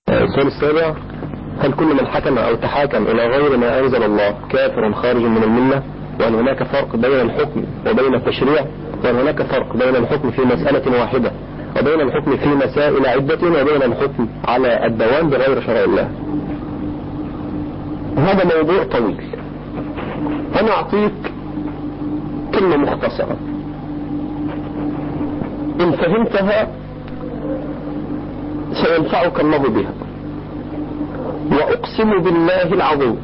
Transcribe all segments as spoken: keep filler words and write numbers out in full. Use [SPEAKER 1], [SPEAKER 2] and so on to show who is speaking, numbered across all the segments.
[SPEAKER 1] السؤال السابع: هل كل من حكم أو تحاكم إلى غير ما أنزل الله كافر خارج من الملة؟ وأن هناك فرق بين الحكم وبين التشريع؟ وأن هناك فرق بين الحكم في مسألة واحدة وبين الحكم في مسائل عدة وبين الحكم على الدوام بغير شرع الله؟ هذا موضوع طويل. أنا أعطيك كلمة مختصرة إن فهمتها سينفعك الله بها. وأقسم بالله العظيم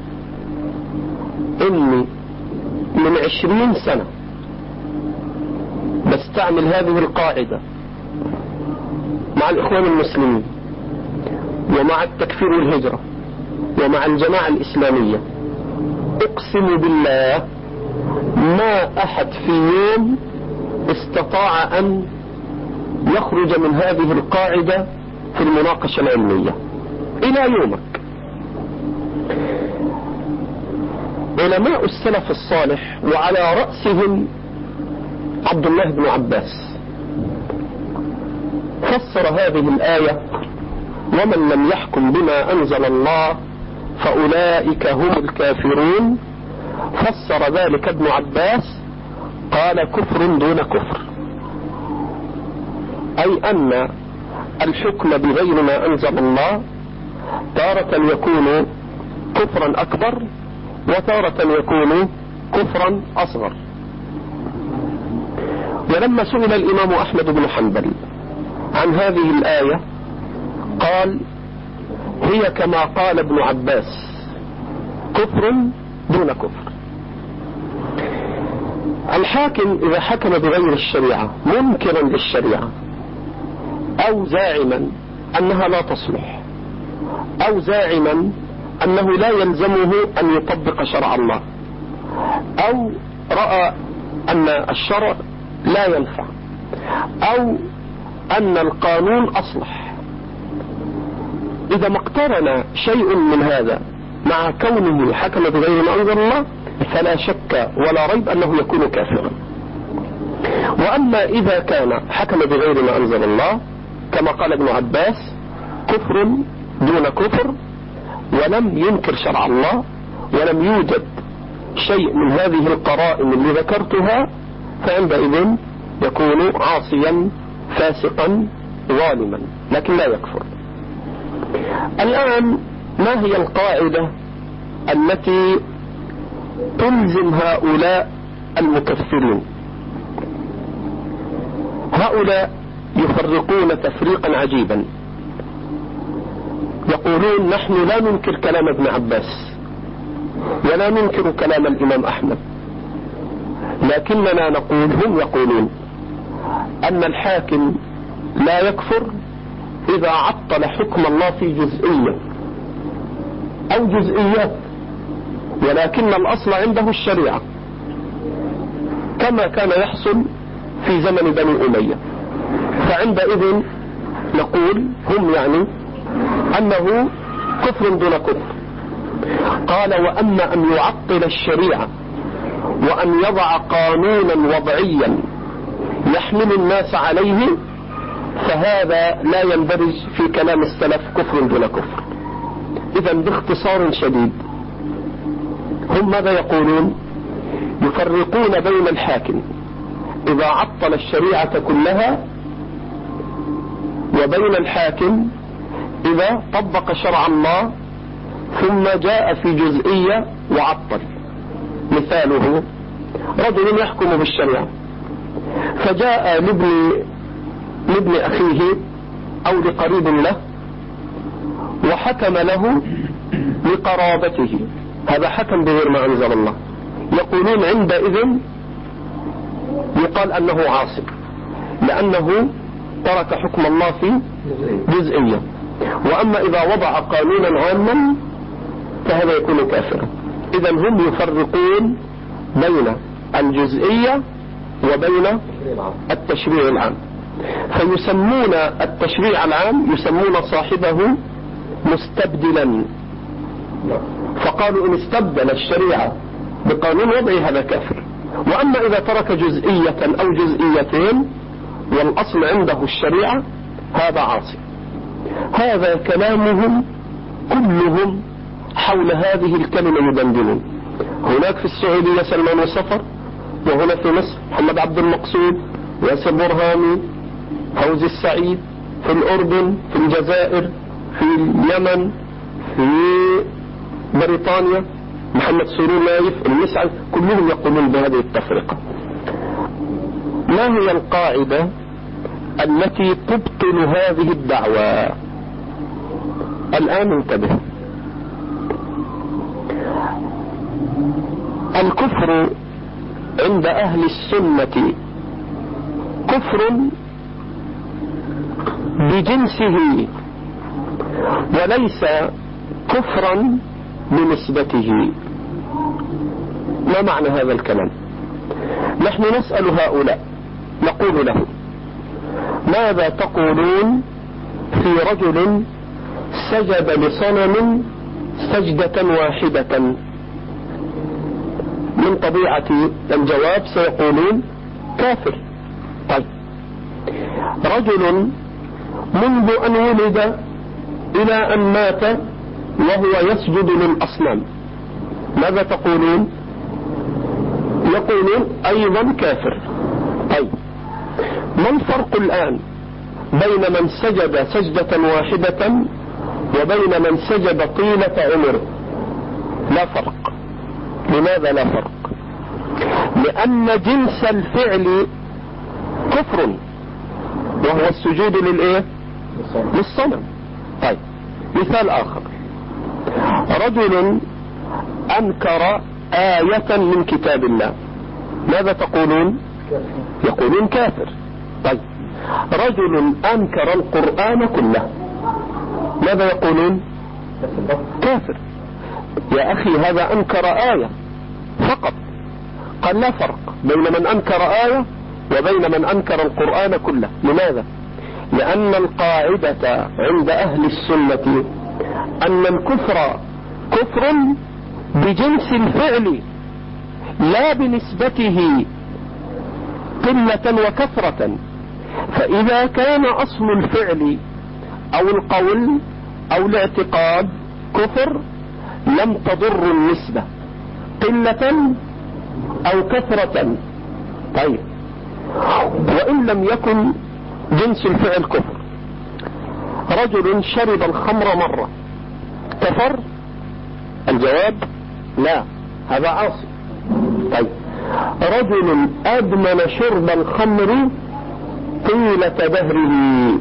[SPEAKER 1] إني من عشرين سنة بستعمل هذه القاعدة مع الإخوان المسلمين ومع التكفير والهجرة ومع الجماعة الإسلامية. أقسم بالله ما أحد في يوم استطاع أن يخرج من هذه القاعدة في المناقشة العلمية إلى يومك. علماء السلف الصالح وعلى رأسهم عبد الله بن عباس فسر هذه الآية: ومن لم يحكم بما أنزل الله فأولئك هم الكافرون. فسر ذلك ابن عباس قال: كفر دون كفر، أي أن الحكم بغير ما أنزل الله تارة يكون كفرا أكبر وتارة يكون كفرا أصغر. ولما سئل الإمام أحمد بن حنبل عن هذه الآية قال: هي كما قال ابن عباس، كفر دون كفر. الحاكم إذا حكم بغير الشريعة منكرا للشريعة أو زاعما أنها لا تصلح أو زاعما أنه لا يلزمه أن يطبق شرع الله أو رأى أن الشرع لا ينفع أو أن القانون أصلح، إذا ما اقترن شيء من هذا مع كونه حكم بغير ما أنزل الله فلا شك ولا ريب أنه يكون كافرا. وأما إذا كان حكم بغير ما أنزل الله كما قال ابن عباس كفر دون كفر ولم ينكر شرع الله ولم يوجد شيء من هذه القرائن اللي ذكرتها، فعندئذ يكون عاصيا فاسقا ظالما لكن لا يكفر. الآن ما هي القاعدة التي تلزم هؤلاء المكفرين؟ هؤلاء يفرقون تفريقا عجيبا، يقولون نحن لا ننكر كلام ابن عباس ولا ننكر كلام الإمام أحمد، لكننا نقول هم يقولون أن الحاكم لا يكفر إذا عطل حكم الله في جزئية أو جزئيات، ولكن الأصل عنده الشريعة كما كان يحصل في زمن بني أمية. فعندئذ نقول هم يعني أنه كفر دون كفر. قال: وأما أن يعطل الشريعة وأن يضع قانونا وضعيا يحمل الناس عليه فهذا لا يندرج في كلام السلف كفر دون كفر. إذا باختصار شديد هم ماذا يقولون؟ يفرقون بين الحاكم إذا عطل الشريعة كلها وبين الحاكم إذا طبق شرع الله ثم جاء في جزئية وعطل. مثاله: رجل يحكم بالشريعة فجاء لابن, لابن أخيه أو لقريب له وحكم له لقرابته، هذا حكم بغير ما أنزل الله. يقولون عندئذ يقال أنه عاصي لأنه ترك حكم الله في جزئية. وأما إذا وضع قانونا عاما فهذا يكون كافرا. إذا هم يفرقون بين الجزئية وبين التشريع العام، فيسمون التشريع العام يسمون صاحبه مستبدلا، فقالوا إن استبدل الشريعة بقانون وضعي هذا كافر. وأما إذا ترك جزئية أو جزئيتين والأصل عنده الشريعة هذا عاصي. هذا كلامهم كلهم حول هذه الكلمة يدندنون. هناك في السعودية سلمان الصفر، وهنا في مصر محمد عبد المقصود، ياسر برهامي، فوزي السعيد، في الأردن، في الجزائر، في اليمن، في بريطانيا محمد سرور نايف، المسعد، كلهم يقولون بهذه التفرقة. ما هي القاعدة التي تبطل هذه الدعوة؟ الآن انتبه. الكفر عند أهل السنة كفر بجنسه وليس كفرا بنسبته. ما معنى هذا الكلام؟ نحن نسأل هؤلاء نقول لهم: ماذا تقولون في رجل سجد لصنم سجدة واحدة؟ من طبيعة الجواب سيقولون كافر. طيب، رجل منذ أن ولد إلى أن مات وهو يسجد للأصنام، ماذا تقولون؟ يقولون أيضا كافر. طيب، ما الفرق الآن بين من سجد سجدة واحدة وبين من سجد طيلة عمره؟ لا فرق. لماذا لا فرق؟ لأن جنس الفعل كفر، وهو السجود للإيه؟ للصنم. طيب، مثال آخر: رجل أنكر آية من كتاب الله، ماذا تقولون؟ يقولون كافر. طيب، رجل أنكر القرآن كله، ماذا يقولون؟ كافر. يا أخي، هذا أنكر آية فقط، قال لا فرق بين من أنكر آية وبين من أنكر القرآن كله. لماذا؟ لأن القاعدة عند أهل السنة أن الكفر كفر بجنس الفعل لا بنسبته قلة وكثرة. فإذا كان أصل الفعل أو القول أو الاعتقاد كفر لم تضر النسبة قلة أو كثرة. طيب، وإن لم يكن جنس الفعل كفر، رجل شرب الخمر مرة كفر؟ الجواب لا، هذا عاصي. طيب، رجل أدمن شرب الخمر طيلة دهره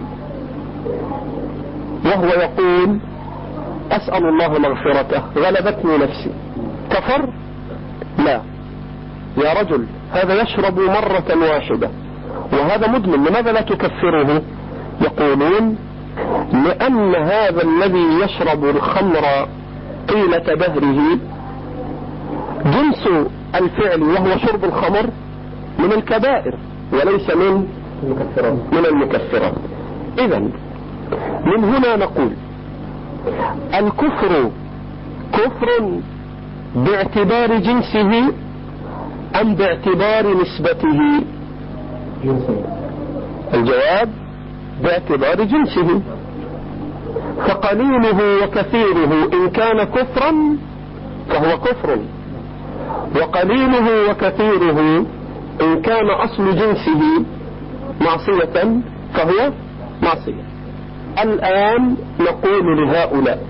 [SPEAKER 1] وهو يقول أسأل الله مغفرته غلبتني نفسي، كفر؟ لا. يا رجل، هذا يشرب مرة واحدة وهذا مدمن، لماذا لا تكفره؟ يقولون لأن هذا الذي يشرب الخمر طيلة دهره جنس الفعل وهو شرب الخمر من الكبائر وليس من من المكفرات. إذن من هنا نقول الكفر كفر باعتبار جنسه أم باعتبار نسبته؟ الجواب باعتبار جنسه. فقليله وكثيره إن كان كفرا فهو كفر، وقليله وكثيره إن كان أصل جنسه معصية فهو معصية. الآن نقول لهؤلاء: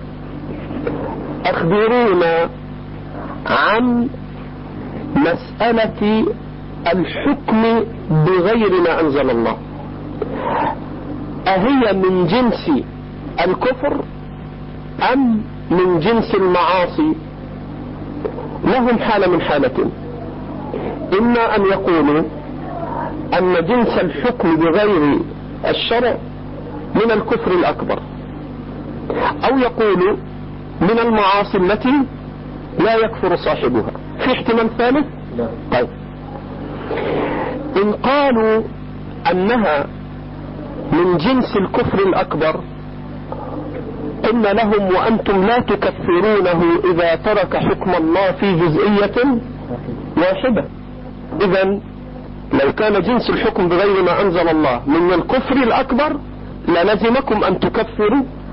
[SPEAKER 1] أخبرونا عن مسألة الحكم بغير ما أنزل الله، أهي من جنس الكفر أم من جنس المعاصي؟ لهم حالة من حالتين: إما أن يقولوا أن جنس الحكم بغير الشرع من الكفر الأكبر، أو يقولوا من المعاصي التي لا يكفر صاحبها. في احتمال ثالث؟ طيب، إن قالوا أنها من جنس الكفر الأكبر قلنا لهم: وأنتم لا تكفرونه إذا ترك حكم الله في جزئية واحدة. إذن لو كان جنس الحكم بغير ما أنزل الله من الكفر الأكبر للزمكم أن تكفروا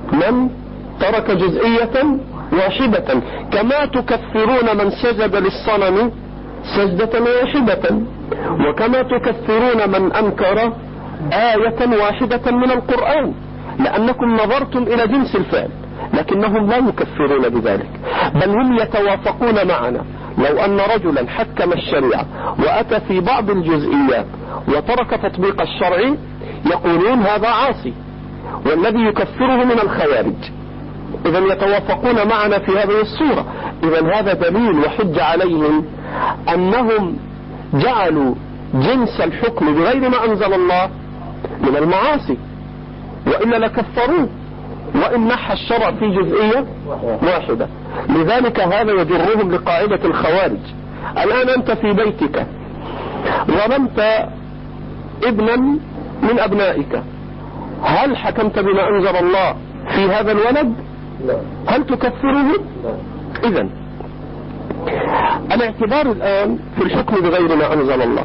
[SPEAKER 1] من ترك جزئية واحدة، كما تكفرون من سجد للصنم سجدة واحدة، وكما تكفرون من أنكر آية واحدة من القرآن، لأنكم نظرتم إلى جنس الفعل، لكنهم لا يكفرون بذلك، بل هم يتوافقون معنا. لو أن رجلا حكم الشريعة وأتى في بعض الجزئيات وترك تطبيق الشرع يقولون هذا عاصي، والذي يكفره من الخوارج. إذا يتوافقون معنا في هذه الصورة. إذا هذا دليل وحج عليهم أنهم جعلوا جنس الحكم بغير ما أنزل الله من المعاصي، وإلا لكفروه وإن نحى الشرع في جزئية واحدة. لذلك هذا يجرهم لقاعدة الخوارج. الآن أنت في بيتك ظلمت ابنا من أبنائك، هل حكمت بما أنزل الله في هذا الولد؟ هل تكفره؟ إذن الاعتبار الآن في الحكم بغير ما أنزل الله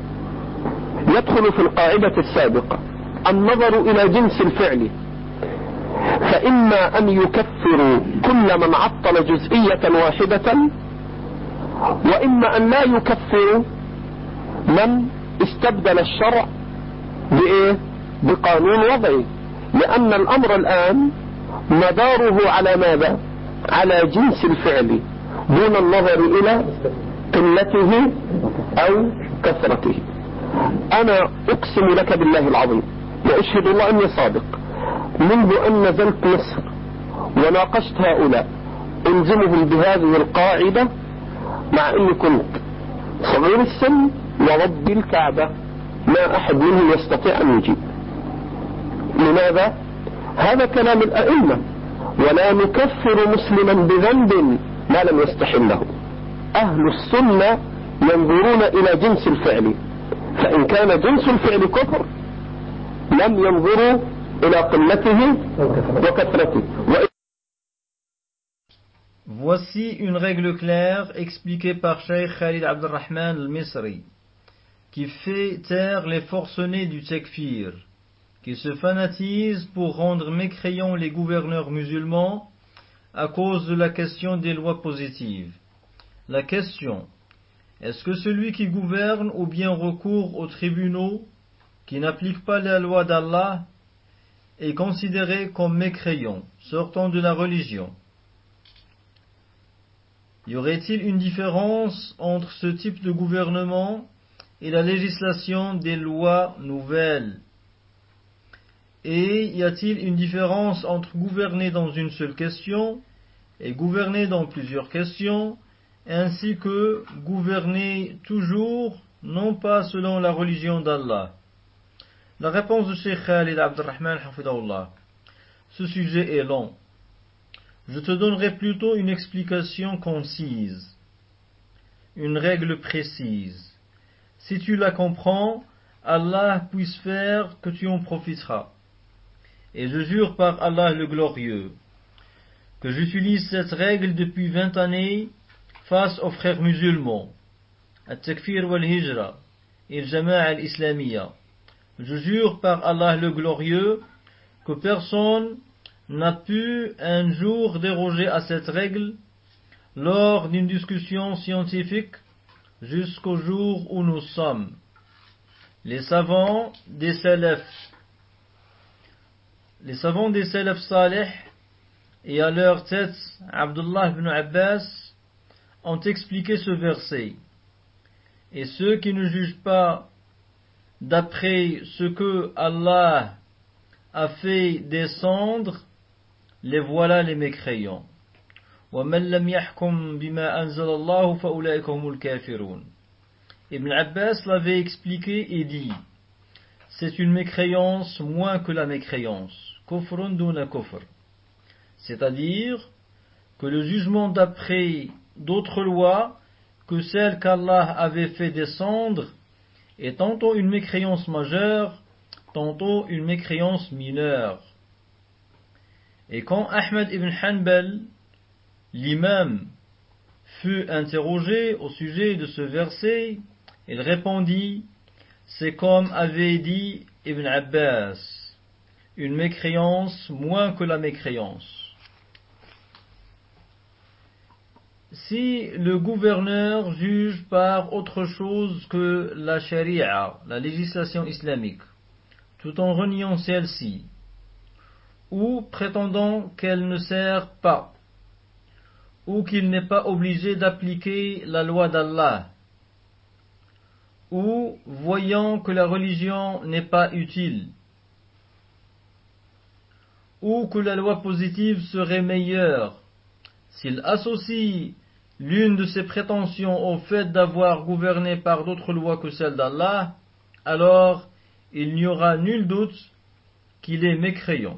[SPEAKER 1] يدخل في القاعدة السابقة، النظر إلى جنس الفعل، فإما أن يكفروا كل من عطل جزئية واحدة، وإما أن لا يكفروا من استبدل الشرع بإيه؟ بقانون وضعي، لأن الأمر الآن مداره على ماذا؟ على جنس الفعل دون النظر إلى قلته أو كثرته. أنا أقسم لك بالله العظيم وأشهد الله أني صادق، منذ أن نزلت مصر وناقشت هؤلاء ألزمهم بهذه القاعدة، مع أني كنت صغير السن ورب الكعبة ما أحد منهم يستطيع أن يجيب. لماذا؟ هذا كلام الأئمة، ولا نكفر مسلما بذنب ما لم يستحله. أهل السنة ينظرون إلى جنس الفعل، فإن كان جنس الفعل كفر لم ينظروا إلى قلته وكثرته.
[SPEAKER 2] Voici une règle claire expliquée par Cheikh Khalid Abdelrahman al-Misri, qui fait taire les forcenés du tekfir, qui se fanatisent pour rendre mécréants les gouverneurs musulmans à cause de la question des lois positives. La question: est-ce que celui qui gouverne ou bien recourt aux tribunaux qui n'appliquent pas la loi d'Allah est considéré comme mécréant, sortant de la religion? Y aurait-il une différence entre ce type de gouvernement et la législation des lois nouvelles? Et y a-t-il une différence entre gouverner dans une seule question et gouverner dans plusieurs questions, ainsi que gouverner toujours, non pas selon la religion d'Allah? La réponse de Cheikh Khalid Abdelrahman Hafidahullah: ce sujet est long. Je te donnerai plutôt une explication concise, une règle précise. Si tu la comprends, Allah puisse faire que tu en profiteras. Et je jure par Allah le glorieux que j'utilise cette règle depuis vingt années face aux frères musulmans, al-Takfir wal-Hijra et al-Jama'a al-Islamiyya. Je jure par Allah le glorieux que personne n'a pu un jour déroger à cette règle lors d'une discussion scientifique jusqu'au jour où nous sommes. Les savants des salafs, les savants des salafs salih et à leur tête Abdullah ibn Abbas ont expliqué ce verset. Et ceux qui ne jugent pas d'après ce que Allah a fait descendre, les voilà les mécréants. وَمَنْ لَمْ يَحْكُمْ بِمَا أَنزَلَ اللَّهُ فَأُولَئِكَ هُمُ الْكَافِرُونَ. Ibn Abbas l'avait expliqué et dit: c'est une mécréance moins que la mécréance, kufrun duna kufr, c'est-à-dire que le jugement d'après d'autres lois que celles qu'Allah avait fait descendre est tantôt une mécréance majeure, tantôt une mécréance mineure. Et quand Ahmed ibn Hanbal, l'imam, fut interrogé au sujet de ce verset, il répondit: c'est comme avait dit Ibn Abbas, une mécréance moins que la mécréance. Si le gouverneur juge par autre chose que la charia, la législation islamique, tout en reniant celle-ci, ou prétendant qu'elle ne sert pas, ou qu'il n'est pas obligé d'appliquer la loi d'Allah, ou voyant que la religion n'est pas utile, ou que la loi positive serait meilleure, s'il associe l'une de ses prétentions au fait d'avoir gouverné par d'autres lois que celles d'Allah, alors il n'y aura nul doute qu'il est mécréant.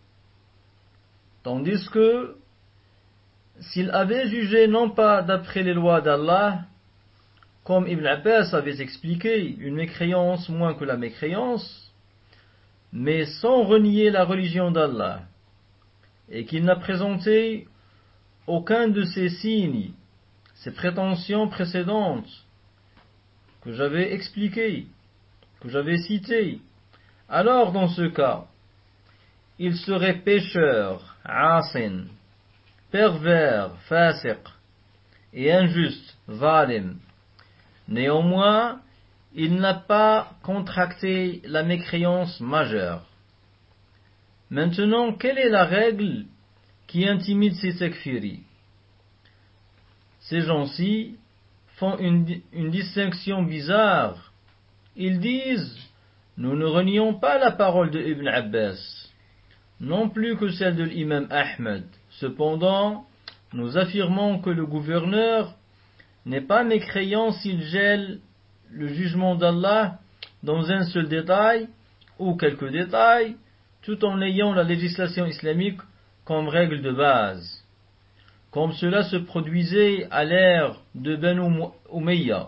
[SPEAKER 2] Tandis que, s'il avait jugé non pas d'après les lois d'Allah, comme Ibn Abbas avait expliqué, une mécréance moins que la mécréance, mais sans renier la religion d'Allah, et qu'il n'a présenté aucun de ces signes, ces prétentions précédentes que j'avais expliquées, que j'avais citées, alors dans ce cas, il serait pécheur, asin, pervers, fasiq, et injuste, zalim. Néanmoins, il n'a pas contracté la mécréance majeure. Maintenant, quelle est la règle qui intimide ces takfiris? Ces gens-ci font une, une distinction bizarre. Ils disent, nous ne renions pas la parole de Ibn Abbas, non plus que celle de l'imam Ahmed. Cependant, nous affirmons que le gouverneur n'est pas mécréant s'il gèle le jugement d'Allah dans un seul détail ou quelques détails, tout en ayant la législation islamique comme règle de base, comme cela se produisait à l'ère de Banu Umayya.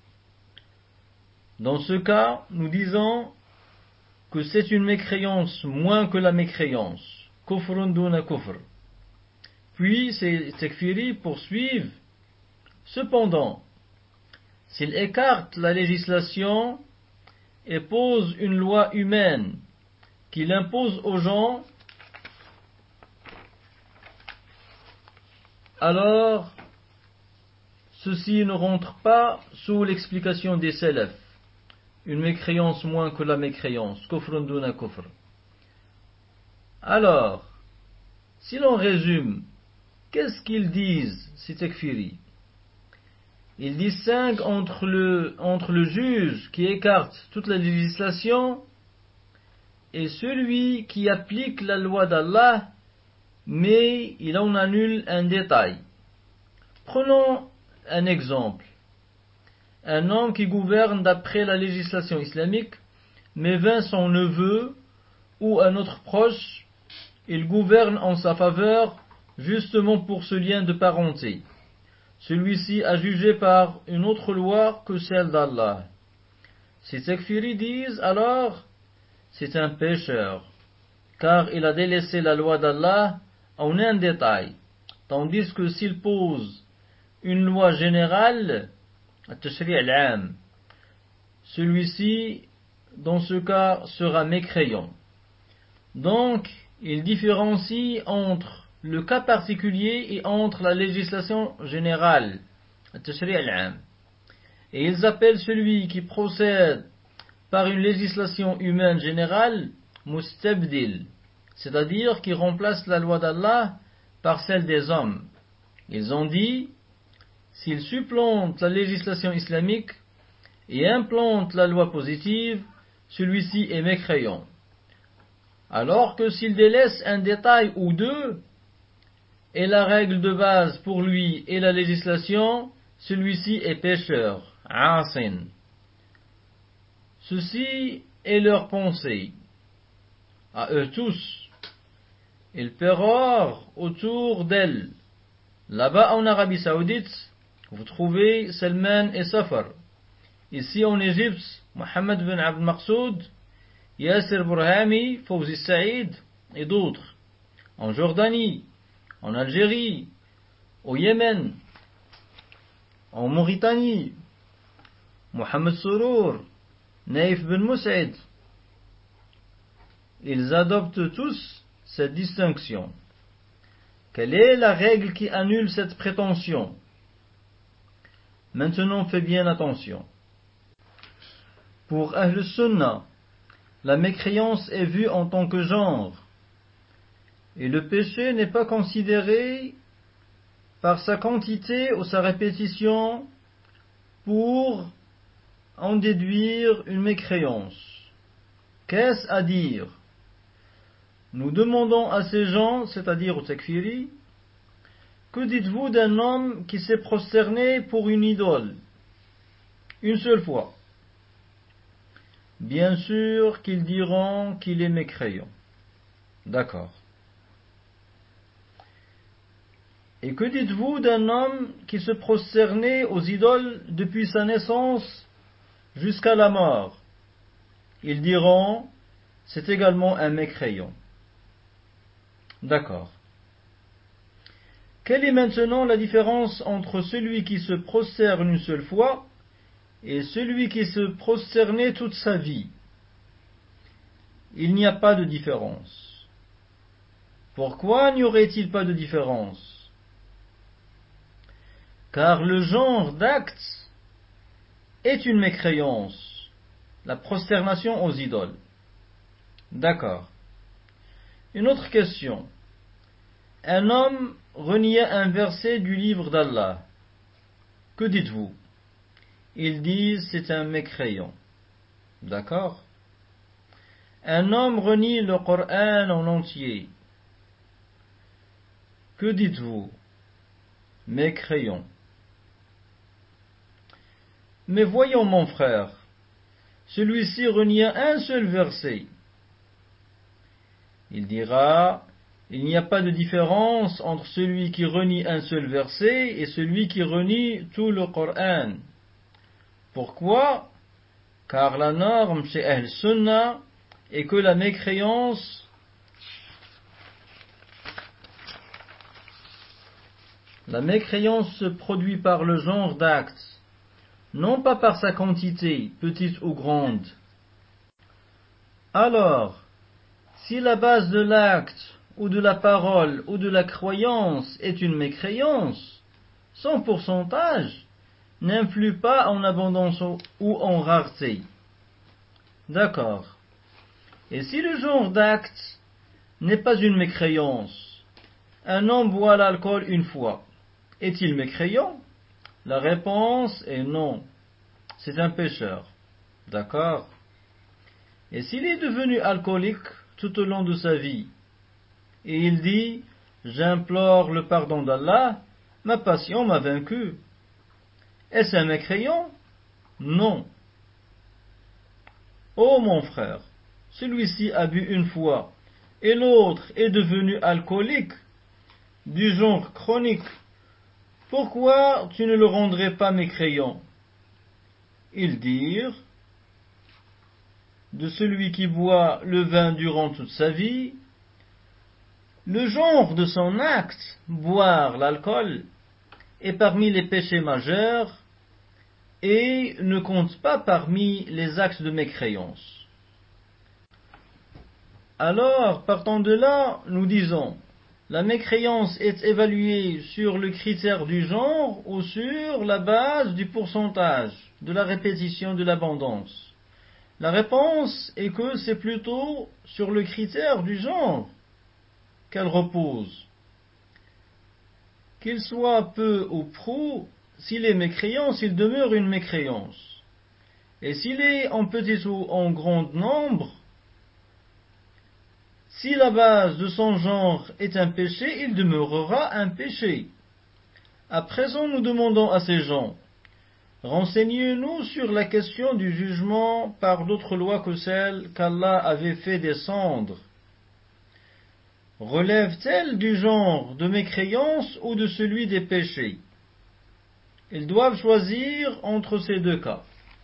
[SPEAKER 2] Dans ce cas, nous disons que c'est une mécréance moins que la mécréance, kufrun duna kufr. Puis ces takfiris poursuivent, cependant, s'il écarte la législation et pose une loi humaine qu'il impose aux gens, alors ceci ne rentre pas sous l'explication des salaf, une mécréance moins que la mécréance, kufrun duna kufr. Alors, si l'on résume, qu'est-ce qu'ils disent, ces takfiris? Ils distinguent entre le, entre le juge qui écarte toute la législation et celui qui applique la loi d'Allah, mais il en annule un détail. Prenons un exemple. Un homme qui gouverne d'après la législation islamique, mais vint son neveu ou un autre proche, il gouverne en sa faveur justement pour ce lien de parenté. Celui-ci a jugé par une autre loi que celle d'Allah. Ces takfiris disent alors, c'est un pécheur, car il a délaissé la loi d'Allah en un détail, tandis que s'il pose une loi générale, at-tashri' al-'am, celui-ci, dans ce cas, sera mécréant. Donc, il différencie entre le cas particulier et entre la législation générale, at-tashri' al-'am. Et ils appellent celui qui procède par une législation humaine générale, mustabdil, c'est-à-dire qui remplace la loi d'Allah par celle des hommes. Ils ont dit, s'il supplante la législation islamique et implante la loi positive, celui-ci est mécréant. Alors que s'il délaisse un détail ou deux, et la règle de base pour lui est la législation, celui-ci est pécheur, asin. Ceci est leur pensée, à eux tous. Ils pérorent autour d'elle. Là-bas en Arabie Saoudite, vous trouvez Salman et Safar. Ici en Égypte, Mohamed Ben Abd Maqsoud, Yasser Burhami, Fawzi Saïd et d'autres. En Jordanie, en Algérie, au Yémen, en Mauritanie, Mohamed Sourour, Naïf Ben Moussaïd. ils adoptent tous cette distinction. Quelle est la règle qui annule cette prétention? Maintenant, fais bien attention. Pour Ahl Sunnah, la mécréance est vue en tant que genre, et le péché n'est pas considéré par sa quantité ou sa répétition pour en déduire une mécréance. Qu'est-ce à dire? Nous demandons à ces gens, c'est-à-dire aux takfiri, que dites-vous d'un homme qui s'est prosterné pour une idole, une seule fois? Bien sûr qu'ils diront qu'il est mécréant. D'accord. Et que dites-vous d'un homme qui se prosternait aux idoles depuis sa naissance jusqu'à la mort? Ils diront, c'est également un mécréant. D'accord. Quelle est maintenant la différence entre celui qui se prosterne une seule fois et celui qui se prosternait toute sa vie? Il n'y a pas de différence. Pourquoi n'y aurait-il pas de différence? Car le genre d'acte est une mécréance, la prosternation aux idoles. D'accord. Une autre question. Un homme reniait un verset du livre d'Allah. Que dites-vous? Ils disent c'est un mécréant. D'accord. Un homme renie le Coran en entier. Que dites-vous? Mécréant. Mais voyons mon frère, celui-ci renie un seul verset. Il dira, il n'y a pas de différence entre celui qui renie un seul verset et celui qui renie tout le Coran. Pourquoi? Car la norme chez Ahl Sunnah est que la mécréance la mécréance se produit par le genre d'acte, non pas par sa quantité, petite ou grande. Alors, si la base de l'acte, ou de la parole, ou de la croyance est une mécréance, son pourcentage n'influe pas en abondance ou en rareté. D'accord. Et si le genre d'acte n'est pas une mécréance, un homme boit l'alcool une fois, est-il mécréant? La réponse est non. C'est un pécheur. D'accord. Et s'il est devenu alcoolique tout au long de sa vie, et il dit, j'implore le pardon d'Allah, ma passion m'a vaincu, est-ce un mécréant? Non. Oh mon frère, celui-ci a bu une fois, et l'autre est devenu alcoolique, du genre chronique. Pourquoi tu ne le rendrais pas mécréant? Ils dirent, de celui qui boit le vin durant toute sa vie, le genre de son acte, boire l'alcool, est parmi les péchés majeurs et ne compte pas parmi les actes de mécréance. Alors, partant de là, nous disons, la mécréance est évaluée sur le critère du genre ou sur la base du pourcentage, de la répétition, de l'abondance. La réponse est que c'est plutôt sur le critère du genre qu'elle repose. Qu'il soit peu ou prou, s'il est mécréant, il demeure une mécréance. Et s'il est en petit ou en grand nombre, si la base de son genre est un péché, il demeurera un péché. À présent, nous demandons à ces gens, renseignez-nous sur la question du jugement par d'autres lois que celles qu'Allah avait fait descendre. Relève-t-elle du genre de mécréance ou de celui des péchés? Ils doivent choisir entre ces deux cas.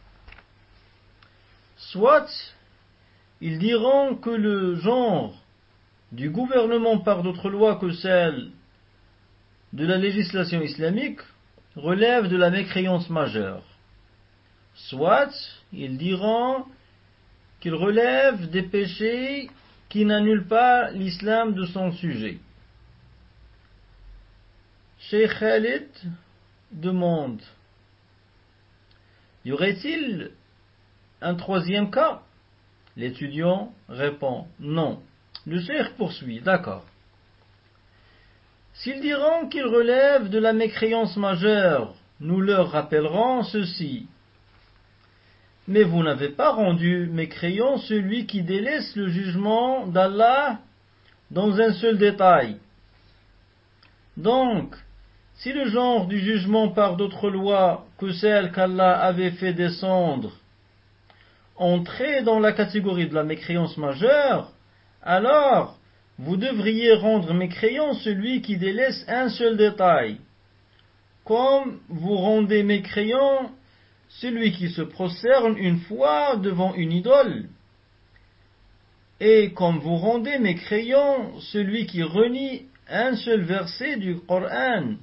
[SPEAKER 2] Soit ils diront que le genre du gouvernement par d'autres lois que celles de la législation islamique relève de la mécréance majeure. Soit ils diront qu'il relève des péchés qui n'annule pas l'islam de son sujet. Cheikh Khalid demande: y aurait-il un troisième cas? L'étudiant répond: non. Le cheikh poursuit: d'accord. S'ils diront qu'ils relèvent de la mécréance majeure, nous leur rappellerons ceci: mais vous n'avez pas rendu mécréant celui qui délaisse le jugement d'Allah dans un seul détail. Donc, si le genre du jugement par d'autres lois que celles qu'Allah avait fait descendre entrait dans la catégorie de la mécréance majeure, alors vous devriez rendre mécréant celui qui délaisse un seul détail, comme vous rendez mécréant celui qui se prosterne une fois devant une idole, et comme vous rendez mécréant celui qui renie un seul verset du Coran.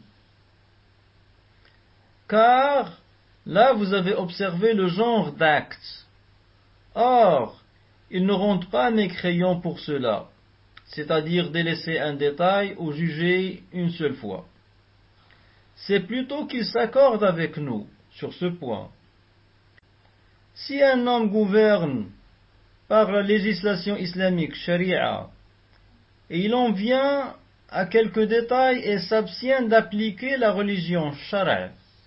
[SPEAKER 2] Car là vous avez observé le genre d'acte. Or, ils ne rendent pas mécréant pour cela, c'est-à-dire délaisser un détail ou juger une seule fois. C'est plutôt qu'ils s'accordent avec nous sur ce point. Si un homme gouverne par la législation islamique sharia, et il en vient à quelques détails et s'abstient d'appliquer la religion shara',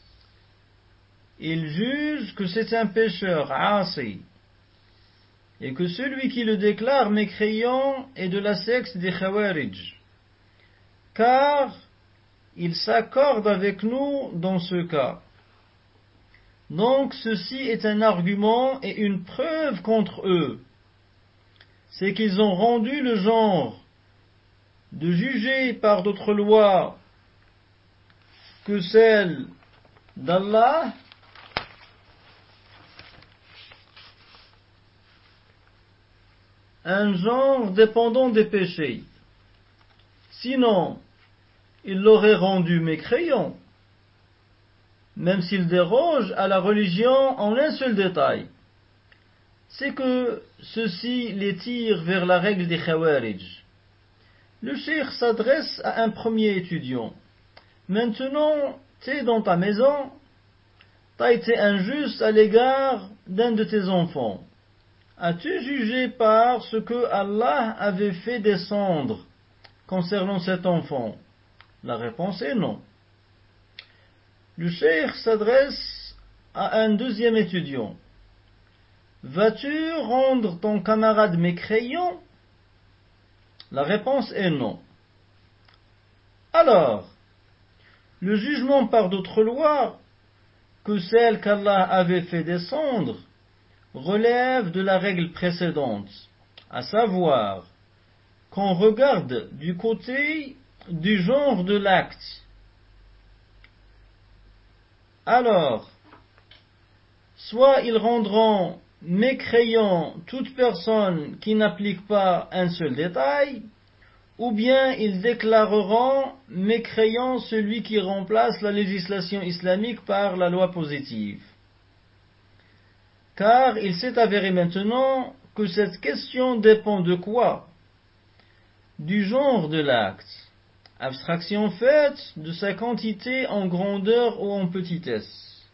[SPEAKER 2] il juge que c'est un pécheur asi, et que celui qui le déclare mécréant est de la secte des Khawarij, car il s'accorde avec nous dans ce cas. Donc ceci est un argument et une preuve contre eux. C'est qu'ils ont rendu le genre de juger par d'autres lois que celles d'Allah un genre dépendant des péchés. Sinon, ils l'auraient rendu mécréant, même s'il déroge à la religion en un seul détail. C'est que ceci les tire vers la règle des Khawarij. Le cheikh s'adresse à un premier étudiant. Maintenant, t'es dans ta maison, t'as été injuste à l'égard d'un de tes enfants. As-tu jugé par ce que Allah avait fait descendre concernant cet enfant? La réponse est non. Le cheikh s'adresse à un deuxième étudiant. Vas-tu rendre ton camarade mécréant? La réponse est non. Alors, le jugement par d'autres lois que celles qu'Allah avait fait descendre relève de la règle précédente, à savoir qu'on regarde du côté du genre de l'acte. Alors, soit ils rendront mécréant toute personne qui n'applique pas un seul détail, ou bien ils déclareront mécréant celui qui remplace la législation islamique par la loi positive. Car il s'est avéré maintenant que cette question dépend de quoi? Du genre de l'acte, abstraction faite de sa quantité en grandeur ou en petitesse.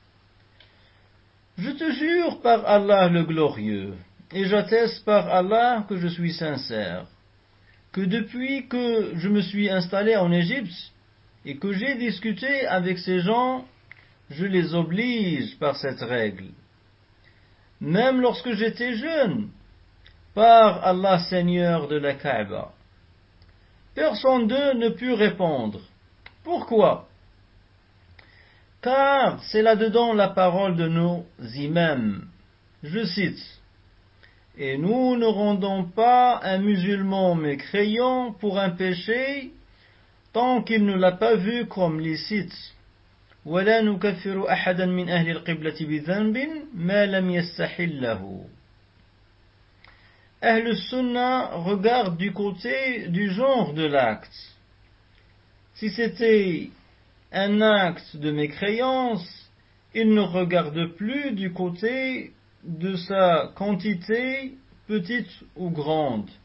[SPEAKER 2] Je te jure par Allah le glorieux, et j'atteste par Allah que je suis sincère, que depuis que je me suis installé en Égypte et que j'ai discuté avec ces gens, je les oblige par cette règle. Même lorsque j'étais jeune, par Allah Seigneur de la Kaaba. Personne d'eux ne put répondre. Pourquoi? Car c'est là-dedans la parole de nos imams. Je cite: et nous ne rendons pas un musulman mécréant pour un péché tant qu'il ne l'a pas vu comme licite. ولا نكفر أحدا من أهل القبلة بذنب ما لم يستحله. Ahl Sunnah regarde du côté du genre de l'acte. Si c'était un acte de mécréance, il ne regarde plus du côté de sa quantité, petite ou grande.